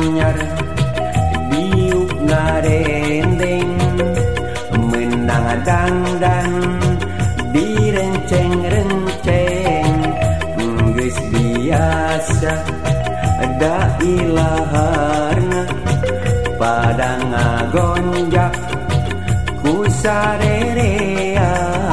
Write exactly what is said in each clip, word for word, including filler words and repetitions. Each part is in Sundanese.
anyar diuk ngarendeng menang dangdan direnceng-renceng geus biasa da ilaharna pada ngagonjak ku sarerea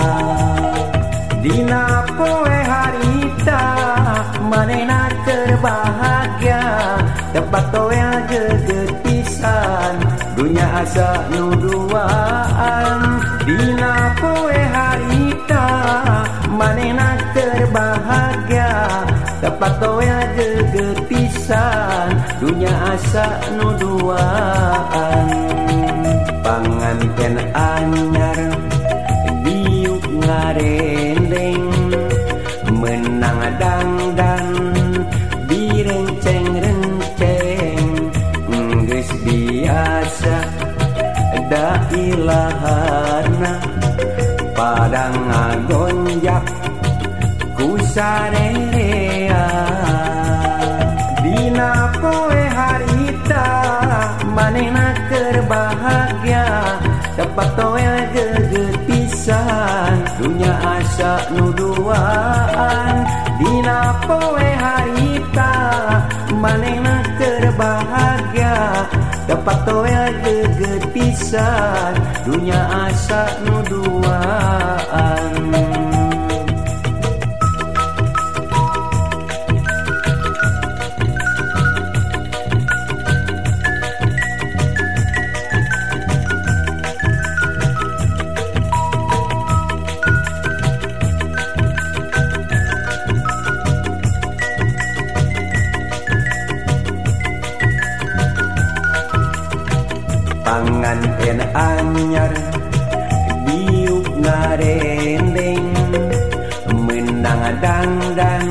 dina poe harita manehna terbahagia tepat toe gegetisan dunya asa nu duaan dina poe harita manehna terbahagia tepat toe gegetisan dunya asa nu duaan panganten anyar diuk ngarendeng menang dangdan direnceng-renceng geus biasa da ilaharna pada ngagonjak ku sarerea dina poe harita manehna keur bahagia tepat toe gegetisan dunya asa nu duaan dina poe harita manehna keur bahagia tepat toe gegetisan dunya asa nu duaan panganten anyar diuk ngarendeng menang dangdan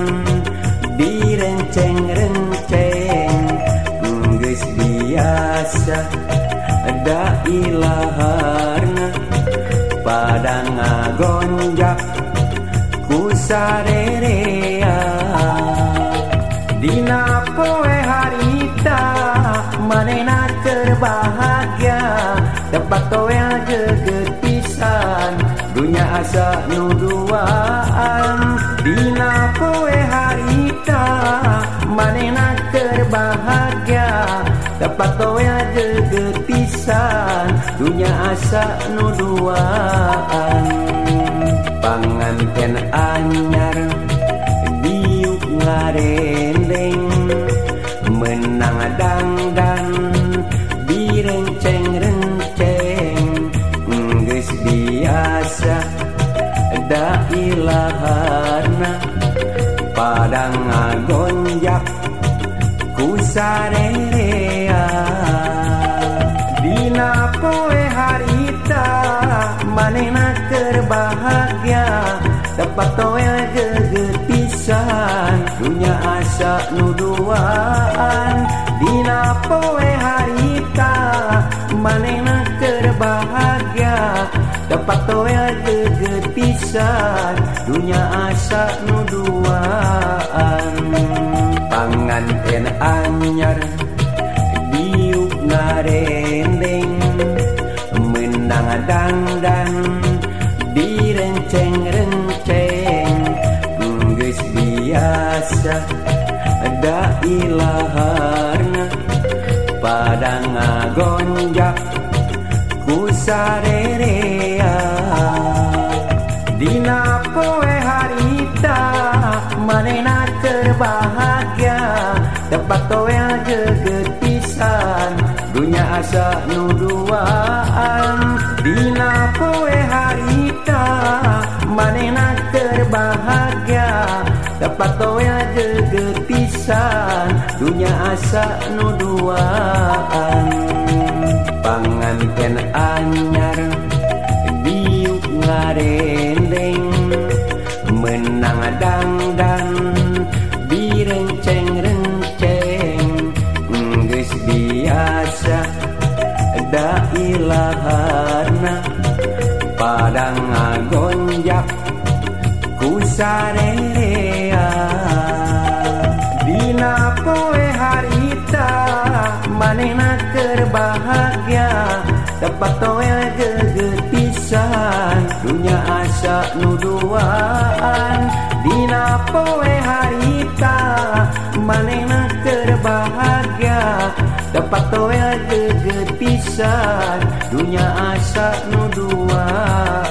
direnceng-renceng geus biasa da ilaharna pada ngagonjak ku sarerea dina poe harita manehna terbahagia tepat toe gegetisan dunya asa nu duaan dina poe harita manehna terbahagia tepat toe gegetisan dunya asa nu duaan panganten anyar diuk ngarendeng menang dangdan direnceng-renceng geus biasa da ilaharna pada ngagonjak ku sarerea dina poe harita manehna keur bahagia tepat toe gegetisan dunya asa nu duaan dina poe harita manehna keur bahagia tepat toe gegetisan dunya asa nu duaan panganten anyar diuk ngarendeng menang dangdan direnceng-renceng geus biasa da ilaharna pada ngagonjak ku sarerea dina poe harita manehna terbahagia tepat toe gegetisan dunya asa nu duaan dina poe harita manehna terbahagia tepat toe gegetisan dunya asa nu duaan panganten anyar diuk ngarendeng menang dangdan direnceng-renceng geus biasa da ilaharna pada ngagonjak ku sarerea dina poe harita manehna keur bahagia dapat toel gegetisan dunya asa nuduaan dina poe harita manehna keur bahagia dapat toel gegetisan dunya asa nuduaan